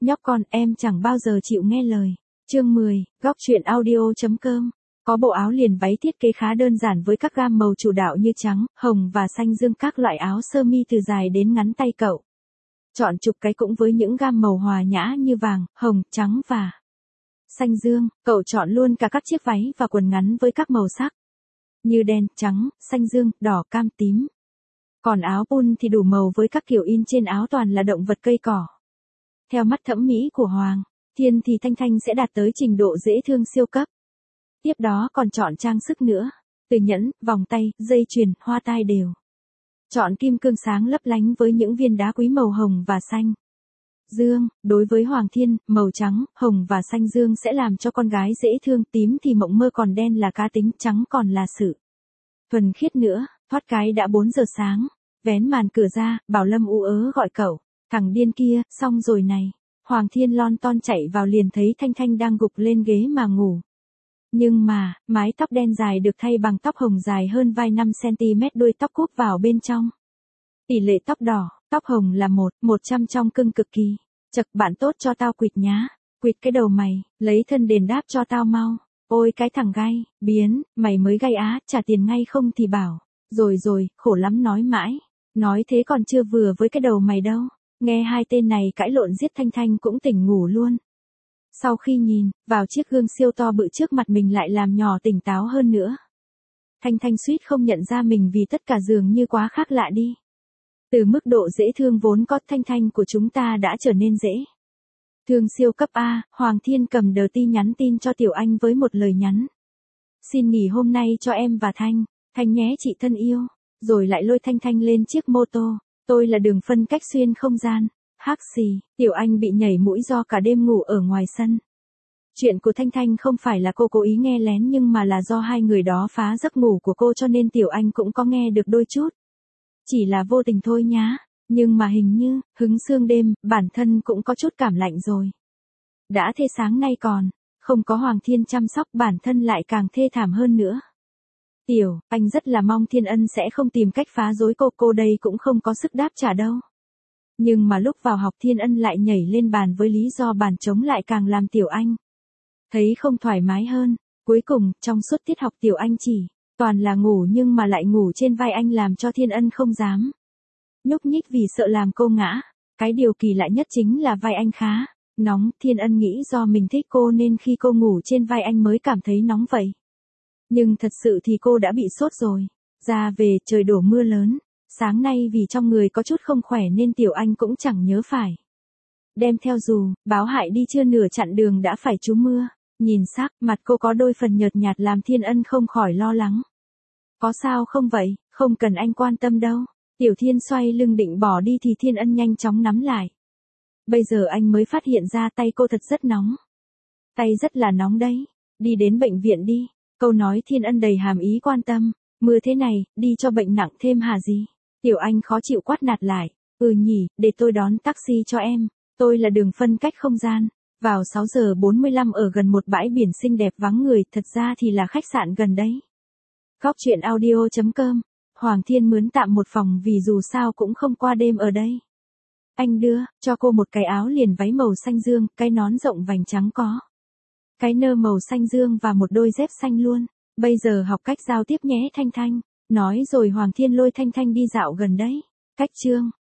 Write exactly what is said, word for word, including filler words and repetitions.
Nhóc con em chẳng bao giờ chịu nghe lời. Chương mười, góc truyện audio.com. Có bộ áo liền váy thiết kế khá đơn giản với các gam màu chủ đạo như trắng, hồng và xanh dương, các loại áo sơ mi từ dài đến ngắn tay cậu. Chọn chụp cái cũng với những gam màu hòa nhã như vàng, hồng, trắng và xanh dương. Cậu chọn luôn cả các chiếc váy và quần ngắn với các màu sắc như đen, trắng, xanh dương, đỏ, cam, tím. Còn áo pun thì đủ màu với các kiểu in trên áo toàn là động vật, cây cỏ. Theo mắt thẩm mỹ của Hoàng Thiên thì Thanh Thanh sẽ đạt tới trình độ dễ thương siêu cấp. Tiếp đó còn chọn trang sức nữa, từ nhẫn, vòng tay, dây chuyền, hoa tai đều. Chọn kim cương sáng lấp lánh với những viên đá quý màu hồng và xanh dương. Đối với Hoàng Thiên, màu trắng, hồng và xanh dương sẽ làm cho con gái dễ thương, tím thì mộng mơ, còn đen là cá tính, trắng còn là sự thuần khiết nữa. Thoát cái đã bốn giờ sáng, vén màn cửa ra, Bảo Lâm ú ớ gọi cậu. Thằng điên kia, xong rồi này. Hoàng Thiên lon ton chạy vào liền thấy Thanh Thanh đang gục lên ghế mà ngủ. Nhưng mà, mái tóc đen dài được thay bằng tóc hồng dài hơn vai năm xăng-ti-mét, đuôi tóc cúp vào bên trong. Tỷ lệ tóc đỏ, tóc hồng là một, một trăm trong cưng cực kỳ. Chật, bạn tốt cho tao quỵt nhá. Quỵt cái đầu mày, lấy thân đền đáp cho tao mau. Ôi cái thằng gay, biến, mày mới gay á, trả tiền ngay không thì bảo. Rồi rồi, khổ lắm nói mãi. Nói thế còn chưa vừa với cái đầu mày đâu. Nghe hai tên này cãi lộn giết Thanh Thanh cũng tỉnh ngủ luôn. Sau khi nhìn vào chiếc gương siêu to bự trước mặt mình lại làm nhỏ tỉnh táo hơn nữa. Thanh Thanh suýt không nhận ra mình vì tất cả dường như quá khác lạ đi. Từ mức độ dễ thương vốn có, Thanh Thanh của chúng ta đã trở nên dễ thương siêu cấp A. Hoàng Thiên cầm đờ ti nhắn tin cho Tiểu Anh với một lời nhắn. Xin nghỉ hôm nay cho em và Thanh. Thanh nhé chị thân yêu. Rồi lại lôi Thanh Thanh lên chiếc mô tô. Tôi là đường phân cách xuyên không gian. Hắc xì, Tiểu Anh bị nhảy mũi do cả đêm ngủ ở ngoài sân. Chuyện của Thanh Thanh không phải là cô cố ý nghe lén nhưng mà là do hai người đó phá giấc ngủ của cô cho nên Tiểu Anh cũng có nghe được đôi chút. Chỉ là vô tình thôi nhá. Nhưng mà hình như, hứng sương đêm, bản thân cũng có chút cảm lạnh rồi. Đã thế sáng nay còn, không có Hoàng Thiên chăm sóc, bản thân lại càng thê thảm hơn nữa. Tiểu, anh rất là mong Thiên Ân sẽ không tìm cách phá rối cô, cô đây cũng không có sức đáp trả đâu. Nhưng mà lúc vào học Thiên Ân lại nhảy lên bàn với lý do bàn trống lại càng làm Tiểu Anh thấy không thoải mái hơn. Cuối cùng, trong suốt tiết học Tiểu Anh chỉ toàn là ngủ nhưng mà lại ngủ trên vai anh làm cho Thiên Ân không dám nhúc nhích vì sợ làm cô ngã. Cái điều kỳ lạ nhất chính là vai anh khá nóng, Thiên Ân nghĩ do mình thích cô nên khi cô ngủ trên vai anh mới cảm thấy nóng vậy. Nhưng thật sự thì cô đã bị sốt rồi. Ra về trời đổ mưa lớn. Sáng nay vì trong người có chút không khỏe nên Tiểu Anh cũng chẳng nhớ phải đem theo dù, báo hại đi, chưa nửa chặng đường đã phải trú mưa. Nhìn sắc mặt cô có đôi phần nhợt nhạt làm Thiên Ân không khỏi lo lắng. Có sao không vậy? Không cần anh quan tâm đâu. Tiểu Thiên xoay lưng định bỏ đi thì Thiên Ân nhanh chóng nắm lại. Bây giờ anh mới phát hiện ra tay cô thật rất nóng. Tay rất là nóng đấy. Đi đến bệnh viện đi. Câu nói Thiên Ân đầy hàm ý quan tâm. Mưa thế này, đi cho bệnh nặng thêm hả gì? Tiểu Anh khó chịu quát nạt lại. Ừ nhỉ, để tôi đón taxi cho em. Tôi là đường phân cách không gian. Vào sáu giờ bốn mươi lăm ở gần một bãi biển xinh đẹp vắng người, thật ra thì là khách sạn gần đấy. Góc truyện audio.com. Hoàng Thiên mướn tạm một phòng vì dù sao cũng không qua đêm ở đây. Anh đưa cho cô một cái áo liền váy màu xanh dương, cái nón rộng vành trắng có cái nơ màu xanh dương và một đôi dép xanh luôn. Bây giờ học cách giao tiếp nhé Thanh Thanh. Nói rồi Hoàng Thiên lôi Thanh Thanh đi dạo gần đấy. Cách chương